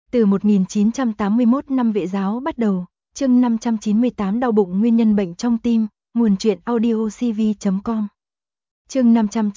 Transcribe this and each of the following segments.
Từ 1981 năm vệ giáo bắt đầu, chương 598 đau bụng nguyên nhân bệnh trong tim, nguồn truyện audiocv.com. Chương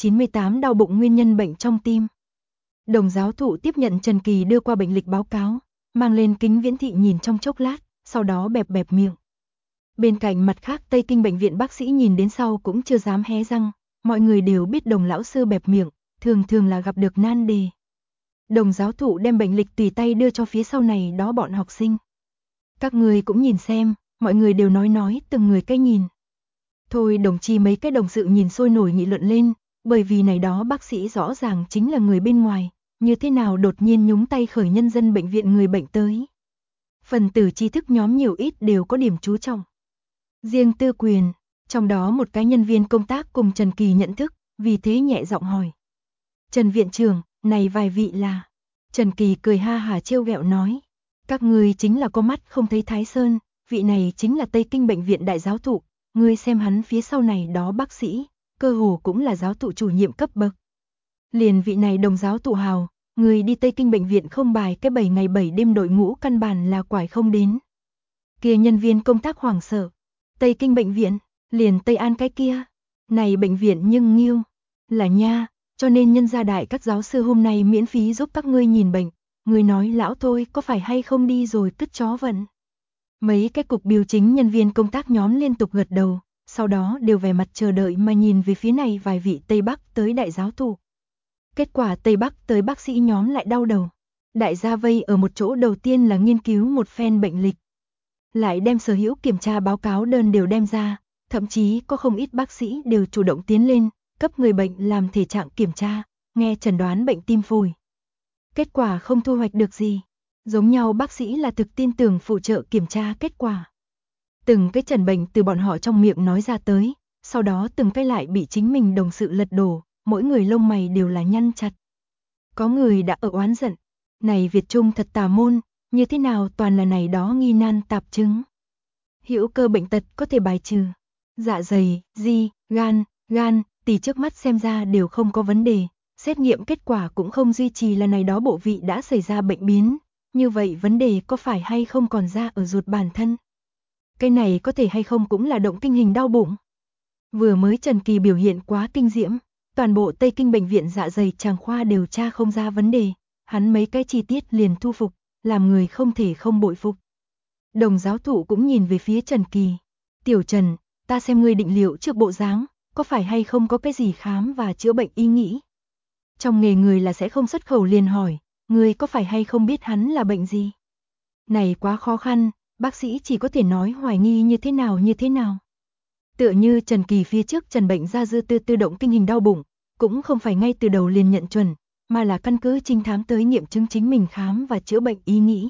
598 đau bụng nguyên nhân bệnh trong tim. Đồng giáo thụ tiếp nhận Trần Kỳ đưa qua bệnh lịch báo cáo, mang lên kính viễn thị nhìn trong chốc lát, sau đó bẹp bẹp miệng. Bên cạnh mặt khác Tây Kinh bệnh viện bác sĩ nhìn đến sau cũng chưa dám hé răng, mọi người đều biết Đồng lão sư bẹp miệng, thường thường là gặp được nan đề. Đồng giáo thụ đem bệnh lịch tùy tay đưa cho phía sau này đó bọn học sinh. Các người cũng nhìn xem, mọi người đều nói từng người cái nhìn. Thôi đồng chí mấy cái đồng sự nhìn sôi nổi nghị luận lên, bởi vì này đó bác sĩ rõ ràng chính là người bên ngoài, như thế nào đột nhiên nhúng tay khởi nhân dân bệnh viện người bệnh tới. Phần tử trí thức nhóm nhiều ít đều có điểm chú trọng. Riêng Tư Quyền, trong đó một cái nhân viên công tác cùng Trần Kỳ nhận thức, vì thế nhẹ giọng hỏi. Trần viện trưởng, này vài vị là... Trần Kỳ cười ha hả trêu ghẹo nói. Các ngươi chính là có mắt không thấy Thái Sơn, vị này chính là Tây Kinh bệnh viện đại giáo thụ, ngươi xem hắn phía sau này đó bác sĩ, cơ hồ cũng là giáo thụ chủ nhiệm cấp bậc. Liền vị này Đồng giáo thụ hào, người đi Tây Kinh bệnh viện không bài cái 7 ngày 7 đêm đội ngũ căn bản là quải không đến. Kia nhân viên công tác hoảng sợ, Tây Kinh bệnh viện, liền Tây An cái kia, này bệnh viện nhưng nghiêu, là nha, cho nên nhân gia đại các giáo sư hôm nay miễn phí giúp các ngươi nhìn bệnh, người nói lão thôi có phải hay không đi rồi cứt chó vận. Mấy cái cục biểu chính nhân viên công tác nhóm liên tục gật đầu, sau đó đều vẻ mặt chờ đợi mà nhìn về phía này vài vị Tây Bắc tới đại giáo thụ. Kết quả Tây Bắc tới bác sĩ nhóm lại đau đầu. Đại gia vây ở một chỗ đầu tiên là nghiên cứu một phen bệnh lịch. Lại đem sở hữu kiểm tra báo cáo đơn đều đem ra, thậm chí có không ít bác sĩ đều chủ động tiến lên, cấp người bệnh làm thể trạng kiểm tra, nghe chẩn đoán bệnh tim phổi. Kết quả không thu hoạch được gì. Giống nhau bác sĩ là thực tin tưởng phụ trợ kiểm tra kết quả. Từng cái chẩn bệnh từ bọn họ trong miệng nói ra tới, sau đó từng cái lại bị chính mình đồng sự lật đổ, mỗi người lông mày đều là nhăn chặt. Có người đã ở oán giận, này Việt Trung thật tà môn, như thế nào toàn là này đó nghi nan tạp chứng. Hữu cơ bệnh tật có thể bài trừ, dạ dày, di, gan, tỳ trước mắt xem ra đều không có vấn đề, xét nghiệm kết quả cũng không duy trì là này đó bộ vị đã xảy ra bệnh biến, như vậy vấn đề có phải hay không còn ra ở ruột bản thân. Cái này có thể hay không cũng là động kinh hình đau bụng. Vừa mới Trần Kỳ biểu hiện quá kinh diễm, toàn bộ Tây Kinh bệnh viện dạ dày tràng khoa đều tra không ra vấn đề, hắn mấy cái chi tiết liền thu phục, làm người không thể không bội phục. Đồng giáo thụ cũng nhìn về phía Trần Kỳ. Tiểu Trần, ta xem ngươi định liệu trước bộ dáng, có phải hay không có cái gì khám và chữa bệnh ý nghĩ. Trong nghề người là sẽ không xuất khẩu liền hỏi, ngươi có phải hay không biết hắn là bệnh gì. Này quá khó khăn, bác sĩ chỉ có thể nói hoài nghi như thế nào. Tựa như Trần Kỳ phía trước trần bệnh ra dư tư động kinh hình đau bụng, cũng không phải ngay từ đầu liền nhận chuẩn, mà là căn cứ trinh thám tới nghiệm chứng chính mình khám và chữa bệnh ý nghĩ.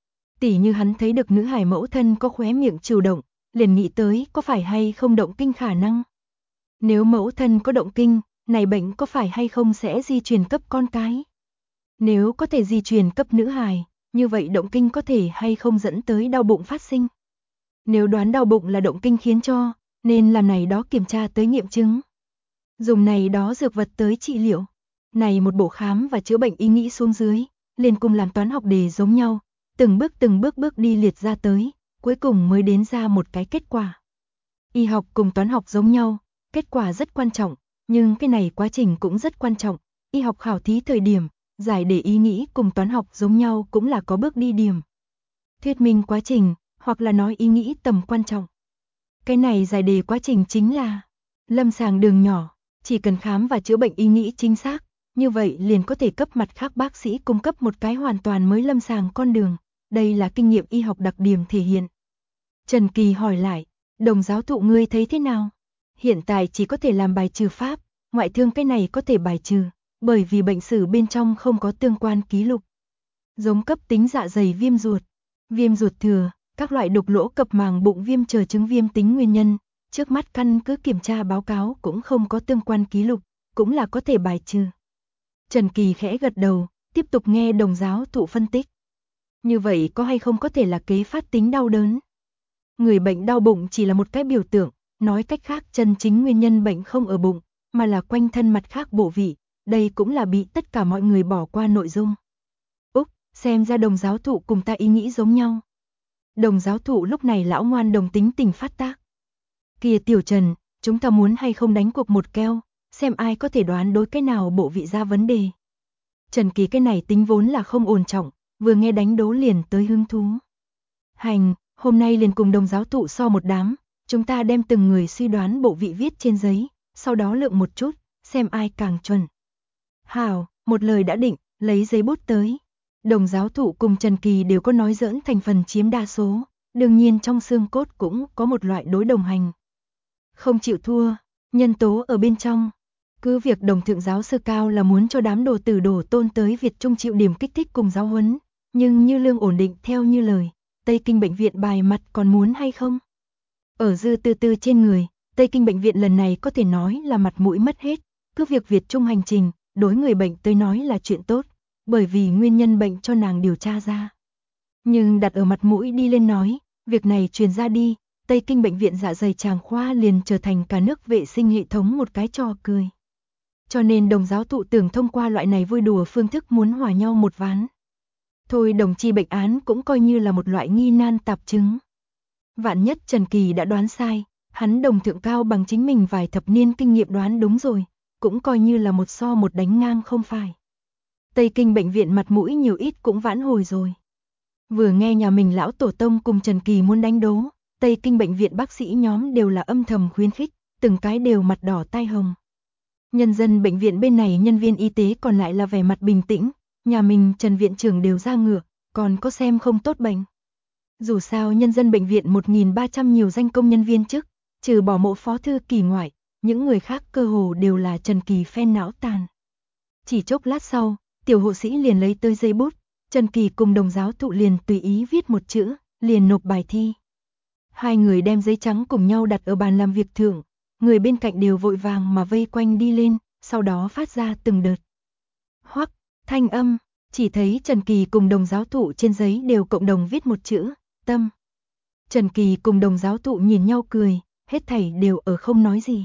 Tỉ như hắn thấy được nữ hài mẫu thân có khóe miệng trừ động, liền nghĩ tới có phải hay không động kinh khả năng. Nếu mẫu thân có động kinh, này bệnh có phải hay không sẽ di truyền cấp con cái. Nếu có thể di truyền cấp nữ hài, như vậy động kinh có thể hay không dẫn tới đau bụng phát sinh. Nếu đoán đau bụng là động kinh khiến cho, nên làm này đó kiểm tra tới nghiệm chứng. Dùng này đó dược vật tới trị liệu. Này một bộ khám và chữa bệnh ý nghĩ xuống dưới, liền cùng làm toán học đề giống nhau, từng bước đi liệt ra tới, cuối cùng mới đến ra một cái kết quả. Y học cùng toán học giống nhau, kết quả rất quan trọng, nhưng cái này quá trình cũng rất quan trọng. Y học khảo thí thời điểm, giải đề ý nghĩ cùng toán học giống nhau cũng là có bước đi điểm. Thuyết minh quá trình, hoặc là nói ý nghĩ tầm quan trọng. Cái này giải đề quá trình chính là lâm sàng đường nhỏ, chỉ cần khám và chữa bệnh ý nghĩ chính xác, như vậy liền có thể cấp mặt khác bác sĩ cung cấp một cái hoàn toàn mới lâm sàng con đường. Đây là kinh nghiệm y học đặc điểm thể hiện. Trần Kỳ hỏi lại, Đồng giáo thụ ngươi thấy thế nào? Hiện tại chỉ có thể làm bài trừ pháp, ngoại thương cái này có thể bài trừ, bởi vì bệnh sử bên trong không có tương quan ký lục. Giống cấp tính dạ dày viêm ruột thừa, các loại đục lỗ cập màng bụng viêm chờ chứng viêm tính nguyên nhân, trước mắt căn cứ kiểm tra báo cáo cũng không có tương quan ký lục, cũng là có thể bài trừ. Trần Kỳ khẽ gật đầu, tiếp tục nghe Đồng giáo thụ phân tích. Như vậy có hay không có thể là kế phát tính đau đớn? Người bệnh đau bụng chỉ là một cái biểu tượng, nói cách khác chân chính nguyên nhân bệnh không ở bụng, mà là quanh thân mặt khác bộ vị, đây cũng là bị tất cả mọi người bỏ qua nội dung. Úc, xem ra Đồng giáo thụ cùng ta ý nghĩ giống nhau. Đồng giáo thụ lúc này lão ngoan đồng tính tình phát tác. Kìa Tiểu Trần, chúng ta muốn hay không đánh cuộc một keo, xem ai có thể đoán đối cái nào bộ vị ra vấn đề. Trần Kỳ cái này tính vốn là không ổn trọng, vừa nghe đánh đố liền tới hứng thú. Hành, hôm nay liền cùng Đồng giáo thụ so một đám, chúng ta đem từng người suy đoán bộ vị viết trên giấy, sau đó lượng một chút, xem ai càng chuẩn. Hảo, một lời đã định, lấy giấy bút tới. Đồng giáo thụ cùng Trần Kỳ đều có nói giỡn thành phần chiếm đa số, đương nhiên trong xương cốt cũng có một loại đối đồng hành. Không chịu thua, nhân tố ở bên trong. Cứ việc Đồng thượng giáo sư cao là muốn cho đám đồ tử đổ tôn tới Việt Trung chịu điểm kích thích cùng giáo huấn, nhưng như lương ổn định theo như lời, Tây Kinh bệnh viện bài mặt còn muốn hay không? Ở dư tư tư trên người, Tây Kinh bệnh viện lần này có thể nói là mặt mũi mất hết, cứ việc Việt Trung hành trình, đối người bệnh tới nói là chuyện tốt, bởi vì nguyên nhân bệnh cho nàng điều tra ra. Nhưng đặt ở mặt mũi đi lên nói, việc này truyền ra đi, Tây Kinh bệnh viện dạ dày tràng khoa liền trở thành cả nước vệ sinh hệ thống một cái trò cười. Cho nên Đồng giáo thụ tưởng thông qua loại này vui đùa phương thức muốn hòa nhau một ván. Thôi đồng chi bệnh án cũng coi như là một loại nghi nan tạp chứng. Vạn nhất Trần Kỳ đã đoán sai, hắn Đồng thượng cao bằng chính mình vài thập niên kinh nghiệm đoán đúng rồi, cũng coi như là một so một đánh ngang không phải. Tây Kinh bệnh viện mặt mũi nhiều ít cũng vãn hồi rồi. Vừa nghe nhà mình lão tổ tông cùng Trần Kỳ muốn đánh đố, Tây Kinh bệnh viện bác sĩ nhóm đều là âm thầm khuyến khích, từng cái đều mặt đỏ tai hồng. Nhân dân bệnh viện bên này nhân viên y tế còn lại là vẻ mặt bình tĩnh, nhà mình Trần viện trưởng đều ra ngựa, còn có xem không tốt bệnh. Dù sao nhân dân bệnh viện 1.300 nhiều danh công nhân viên chức, trừ bỏ mộ phó thư Kỳ ngoại, những người khác cơ hồ đều là Trần Kỳ phen não tàn. Chỉ chốc lát sau, tiểu hộ sĩ liền lấy tới giấy bút, Trần Kỳ cùng Đồng giáo thụ liền tùy ý viết một chữ, liền nộp bài thi. Hai người đem giấy trắng cùng nhau đặt ở bàn làm việc thượng, người bên cạnh đều vội vàng mà vây quanh đi lên, sau đó phát ra từng đợt. Hoắc, thanh âm, chỉ thấy Trần Kỳ cùng Đồng giáo thụ trên giấy đều cộng đồng viết một chữ, tâm. Trần Kỳ cùng Đồng giáo thụ nhìn nhau cười, hết thảy đều ở không nói gì.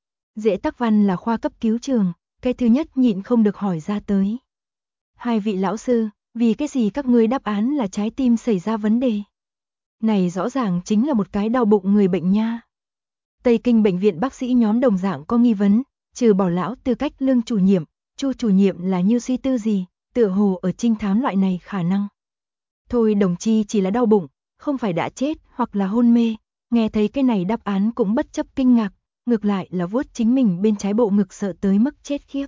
Dễ tắc văn là khoa cấp cứu trường, cái thứ nhất nhịn không được hỏi ra tới. Hai vị lão sư, vì cái gì các ngươi đáp án là trái tim xảy ra vấn đề? Này rõ ràng chính là một cái đau bụng người bệnh nha. Tây Kinh bệnh viện bác sĩ nhóm đồng dạng có nghi vấn, trừ bỏ lão tư cách Lương chủ nhiệm, Chu chủ nhiệm là như suy tư gì, tựa hồ ở trinh thám loại này khả năng. Thôi đồng chi chỉ là đau bụng, không phải đã chết hoặc là hôn mê, nghe thấy cái này đáp án cũng bất chấp kinh ngạc, ngược lại là vuốt chính mình bên trái bộ ngực sợ tới mức chết khiếp.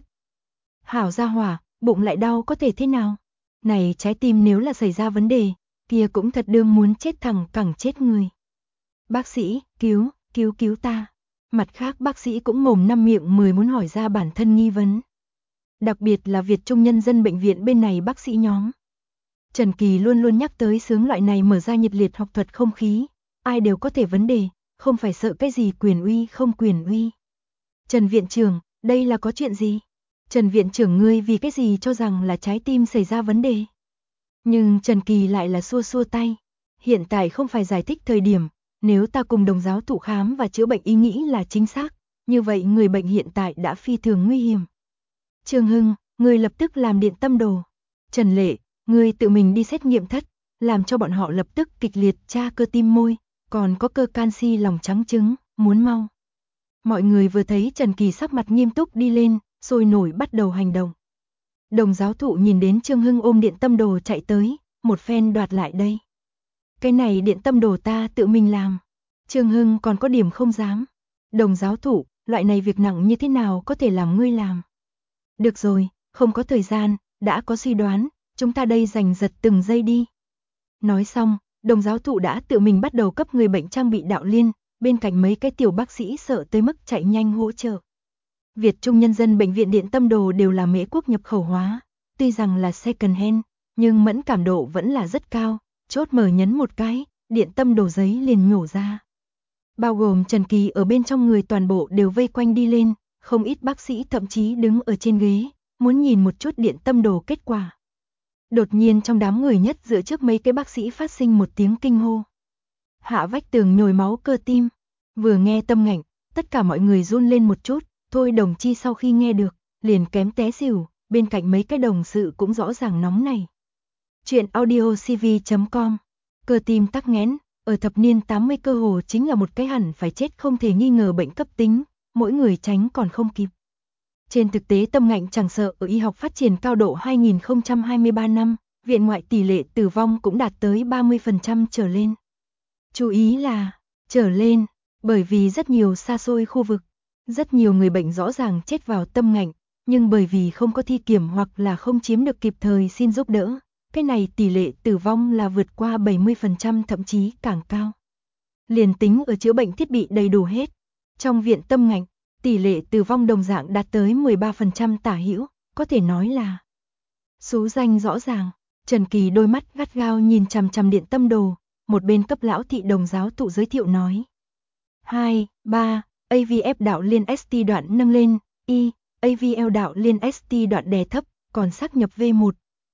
Hảo gia hỏa, bụng lại đau có thể thế nào? Này trái tim nếu là xảy ra vấn đề, kia cũng thật đương muốn chết thẳng cẳng chết người. Bác sĩ, cứu ta. Mặt khác bác sĩ cũng mồm năm miệng mười muốn hỏi ra bản thân nghi vấn. Đặc biệt là Việt Trung nhân dân bệnh viện bên này bác sĩ nhóm. Trần Kỳ luôn luôn nhắc tới sướng loại này mở ra nhiệt liệt học thuật không khí, ai đều có thể vấn đề, không phải sợ cái gì quyền uy không quyền uy. Trần viện trưởng, đây là có chuyện gì? Trần viện trưởng ngươi vì cái gì cho rằng là trái tim xảy ra vấn đề? Nhưng Trần Kỳ lại là xua xua tay. Hiện tại không phải giải thích thời điểm, nếu ta cùng Đồng giáo thụ khám và chữa bệnh ý nghĩ là chính xác, như vậy người bệnh hiện tại đã phi thường nguy hiểm. Trương Hưng, ngươi lập tức làm điện tâm đồ. Trần Lệ, ngươi tự mình đi xét nghiệm thất, làm cho bọn họ lập tức kịch liệt tra cơ tim môi, còn có cơ canxi lòng trắng trứng, muốn mau. Mọi người vừa thấy Trần Kỳ sắc mặt nghiêm túc đi lên, sôi nổi bắt đầu hành động. Đồng giáo thụ nhìn đến Trương Hưng ôm điện tâm đồ chạy tới, một phen đoạt lại đây. Cái này điện tâm đồ ta tự mình làm. Trương Hưng còn có điểm không dám. Đồng giáo thụ, loại này việc nặng như thế nào có thể làm ngươi làm? Được rồi, không có thời gian, đã có suy đoán, chúng ta đây giành giật từng giây đi. Nói xong, đồng giáo thụ đã tự mình bắt đầu cấp người bệnh trang bị đạo liên, bên cạnh mấy cái tiểu bác sĩ sợ tới mức chạy nhanh hỗ trợ. Việt Trung nhân dân bệnh viện điện tâm đồ đều là Mễ Quốc nhập khẩu hóa, tuy rằng là second hand, nhưng mẫn cảm độ vẫn là rất cao, chốt mở nhấn một cái, điện tâm đồ giấy liền nhổ ra. Bao gồm Trần Kỳ ở bên trong người toàn bộ đều vây quanh đi lên, không ít bác sĩ thậm chí đứng ở trên ghế, muốn nhìn một chút điện tâm đồ kết quả. Đột nhiên trong đám người nhất giữa trước mấy cái bác sĩ phát sinh một tiếng kinh hô. Hạ vách tường nhồi máu cơ tim, vừa nghe tâm ngạnh, tất cả mọi người run lên một chút. Thôi đồng chi sau khi nghe được, liền kém té xỉu, bên cạnh mấy cái đồng sự cũng rõ ràng nóng này. Truyện audio cv.com. Cơ tim tắc nghẽn, ở thập niên 80 cơ hồ chính là một cái hẳn phải chết không thể nghi ngờ bệnh cấp tính, mỗi người tránh còn không kịp. Trên thực tế tâm ngạnh chẳng sợ ở y học phát triển cao độ 2023 năm, viện ngoại tỷ lệ tử vong cũng đạt tới 30% trở lên. Chú ý là trở lên, bởi vì rất nhiều xa xôi khu vực, rất nhiều người bệnh rõ ràng chết vào tâm ngạnh, nhưng bởi vì không có thi kiểm hoặc là không chiếm được kịp thời xin giúp đỡ, cái này tỷ lệ tử vong là vượt qua 70% thậm chí càng cao. Liền tính ở chữa bệnh thiết bị đầy đủ hết, trong viện tâm ngạnh, tỷ lệ tử vong đồng dạng đạt tới 13% tả hữu, có thể nói là số danh rõ ràng. Trần Kỳ đôi mắt gắt gao nhìn chằm chằm điện tâm đồ, một bên cấp lão thị đồng giáo thụ giới thiệu nói. 2, 3, AVF đạo liên ST đoạn nâng lên, Y, AVL đạo liên ST đoạn đè thấp, còn xác nhập V1.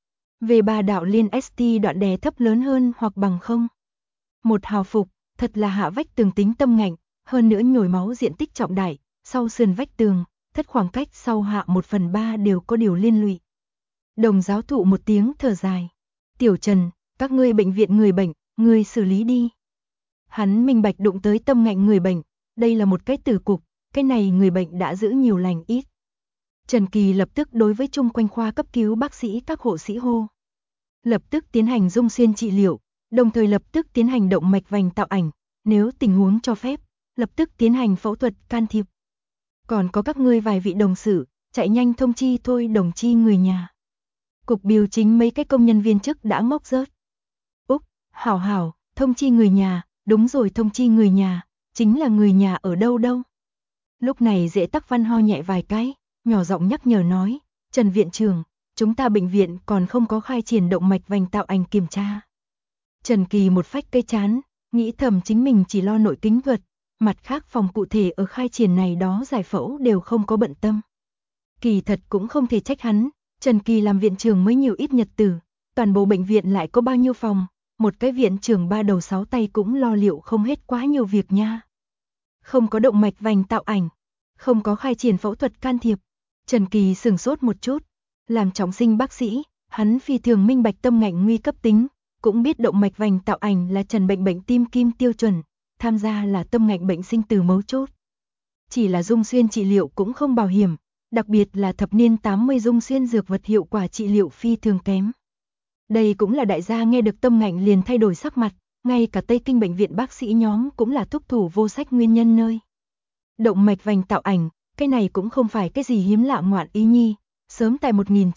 V3 đạo liên ST đoạn đè thấp lớn hơn hoặc bằng không. Một hào phục, thật là hạ vách tường tính tâm ngạnh, hơn nữa nhồi máu diện tích trọng đại, sau sườn vách tường, thất khoảng cách sau hạ 1/3 đều có điều liên lụy. Đồng giáo thụ một tiếng thở dài. Tiểu Trần, các ngươi bệnh viện người bệnh, ngươi xử lý đi. Hắn minh bạch đụng tới tâm ngạnh người bệnh, đây là một cái tử cục, cái này người bệnh đã giữ nhiều lành ít. Trần Kỳ lập tức đối với chung quanh khoa cấp cứu bác sĩ các hộ sĩ hô. Lập tức tiến hành dung xuyên trị liệu, đồng thời lập tức tiến hành động mạch vành tạo ảnh, nếu tình huống cho phép, lập tức tiến hành phẫu thuật can thiệp. Còn có các ngươi vài vị đồng sự, chạy nhanh thông chi thôi đồng chi người nhà. Cục Biêu chính mấy cái công nhân viên chức đã ngốc rớt. Úc, hảo, thông chi người nhà, đúng rồi thông chi người nhà, chính là người nhà ở đâu đâu. Lúc này Dễ Tắc Văn ho nhẹ vài cái, nhỏ giọng nhắc nhở nói, Trần viện trưởng, chúng ta bệnh viện còn không có khai triển động mạch vành tạo ảnh kiểm tra. Trần Kỳ một phách cây chán, nghĩ thầm chính mình chỉ lo nội kính thuật, mặt khác phòng cụ thể ở khai triển này đó giải phẫu đều không có bận tâm. Kỳ thật cũng không thể trách hắn, Trần Kỳ làm viện trưởng mới nhiều ít nhật tử, toàn bộ bệnh viện lại có bao nhiêu phòng, một cái viện trưởng 3 đầu 6 tay cũng lo liệu không hết quá nhiều việc nha. Không có động mạch vành tạo ảnh, không có khai triển phẫu thuật can thiệp. Trần Kỳ sửng sốt một chút, làm trọng sinh bác sĩ, hắn phi thường minh bạch tâm ngạnh nguy cấp tính, cũng biết động mạch vành tạo ảnh là trần bệnh tim kim tiêu chuẩn, tham gia là tâm ngạnh bệnh sinh từ mấu chốt. Chỉ là dung xuyên trị liệu cũng không bảo hiểm, đặc biệt là thập niên 80 dung xuyên dược vật hiệu quả trị liệu phi thường kém. Đây cũng là đại gia nghe được tâm ngạnh liền thay đổi sắc mặt, ngay cả Tây Kinh bệnh viện bác sĩ nhóm cũng là thúc thủ vô sách nguyên nhân nơi. Động mạch vành tạo ảnh, cái này cũng không phải cái gì hiếm lạ ngoạn ý nhi, sớm tại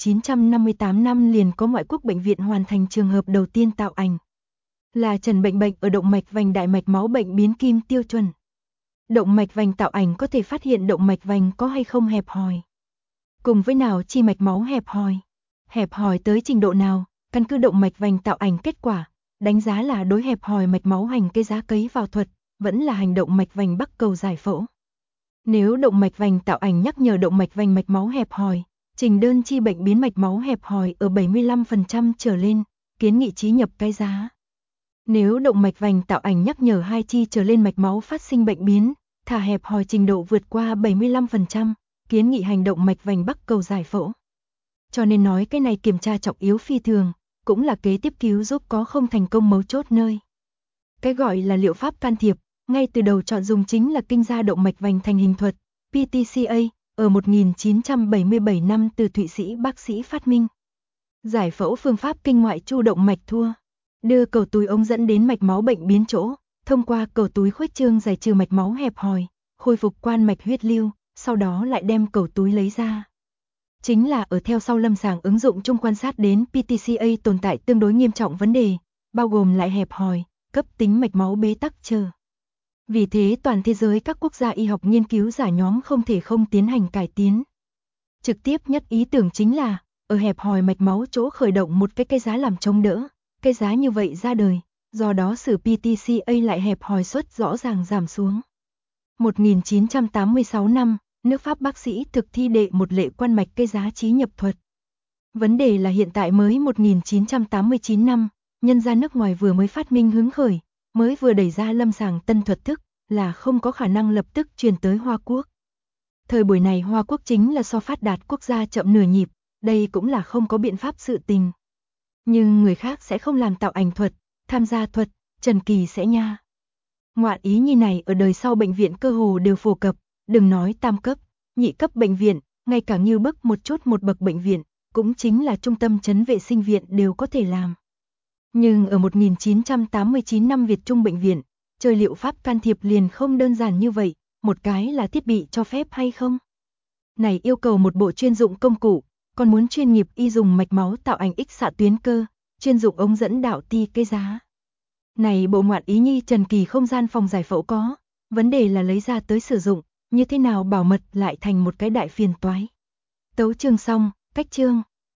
1958 năm liền có ngoại quốc bệnh viện hoàn thành trường hợp đầu tiên tạo ảnh. Là trần bệnh ở động mạch vành đại mạch máu bệnh biến kim tiêu chuẩn. Động mạch vành tạo ảnh có thể phát hiện động mạch vành có hay không hẹp hòi. Cùng với nào chi mạch máu hẹp hòi tới trình độ nào, căn cứ động mạch vành tạo ảnh kết quả, đánh giá là đối hẹp hòi mạch máu hành cái giá cấy vào thuật, vẫn là hành động mạch vành bắc cầu giải phẫu. Nếu động mạch vành tạo ảnh nhắc nhở động mạch vành mạch máu hẹp hòi, trình đơn chi bệnh biến mạch máu hẹp hòi ở 75% trở lên, kiến nghị chí nhập cái giá. Nếu động mạch vành tạo ảnh nhắc nhở 2 chi trở lên mạch máu phát sinh bệnh biến, thả hẹp hòi trình độ vượt qua 75%, kiến nghị hành động mạch vành bắc cầu giải phẫu. Cho nên nói cái này kiểm tra trọng yếu phi thường, cũng là kế tiếp cứu giúp có không thành công mấu chốt nơi. Cái gọi là liệu pháp can thiệp, ngay từ đầu chọn dùng chính là kinh gia động mạch vành thành hình thuật, PTCA, ở 1977 năm từ Thụy Sĩ bác sĩ phát minh. Giải phẫu phương pháp kinh ngoại chu động mạch thua, đưa cầu túi ống dẫn đến mạch máu bệnh biến chỗ, thông qua cầu túi khuếch trương giải trừ mạch máu hẹp hòi, khôi phục quan mạch huyết lưu, sau đó lại đem cầu túi lấy ra. Chính là ở theo sau lâm sàng ứng dụng chung quan sát đến PTCA tồn tại tương đối nghiêm trọng vấn đề, bao gồm lại hẹp hòi, cấp tính mạch máu bế tắc chờ. Vì thế toàn thế giới các quốc gia y học nghiên cứu giả nhóm không thể không tiến hành cải tiến. Trực tiếp nhất ý tưởng chính là, ở hẹp hòi mạch máu chỗ khởi động một cái giá làm chống đỡ, cái giá như vậy ra đời, do đó sử PTCA lại hẹp hòi suất rõ ràng giảm xuống. 1986 năm, nước Pháp bác sĩ thực thi đệ một lệ quan mạch cái giá trí nhập thuật. Vấn đề là hiện tại mới 1989 năm, nhân gia nước ngoài vừa mới phát minh hứng khởi, mới vừa đẩy ra lâm sàng tân thuật thức, là không có khả năng lập tức truyền tới Hoa Quốc. Thời buổi này Hoa Quốc chính là so phát đạt quốc gia chậm nửa nhịp, đây cũng là không có biện pháp sự tình. Nhưng người khác sẽ không làm tạo ảnh thuật, tham gia thuật, Trần Kỳ sẽ nha. Ngoạn ý nhi này ở đời sau bệnh viện cơ hồ đều phổ cập, đừng nói tam cấp, nhị cấp bệnh viện, ngay cả như bức một bậc bệnh viện, cũng chính là trung tâm trấn vệ sinh viện đều có thể làm. Nhưng ở 1989 năm Việt Trung bệnh viện, chơi liệu pháp can thiệp liền không đơn giản như vậy, một cái là thiết bị cho phép hay không? Này yêu cầu một bộ chuyên dụng công cụ, còn muốn chuyên nghiệp y dùng mạch máu tạo ảnh X xạ tuyến cơ, chuyên dụng ống dẫn đạo ti cái giá. Này bộ ngoạn ý nhi Trần Kỳ không gian phòng giải phẫu có, vấn đề là lấy ra tới sử dụng, như thế nào bảo mật lại thành một cái đại phiền toái. Tấu chương xong, cách chương.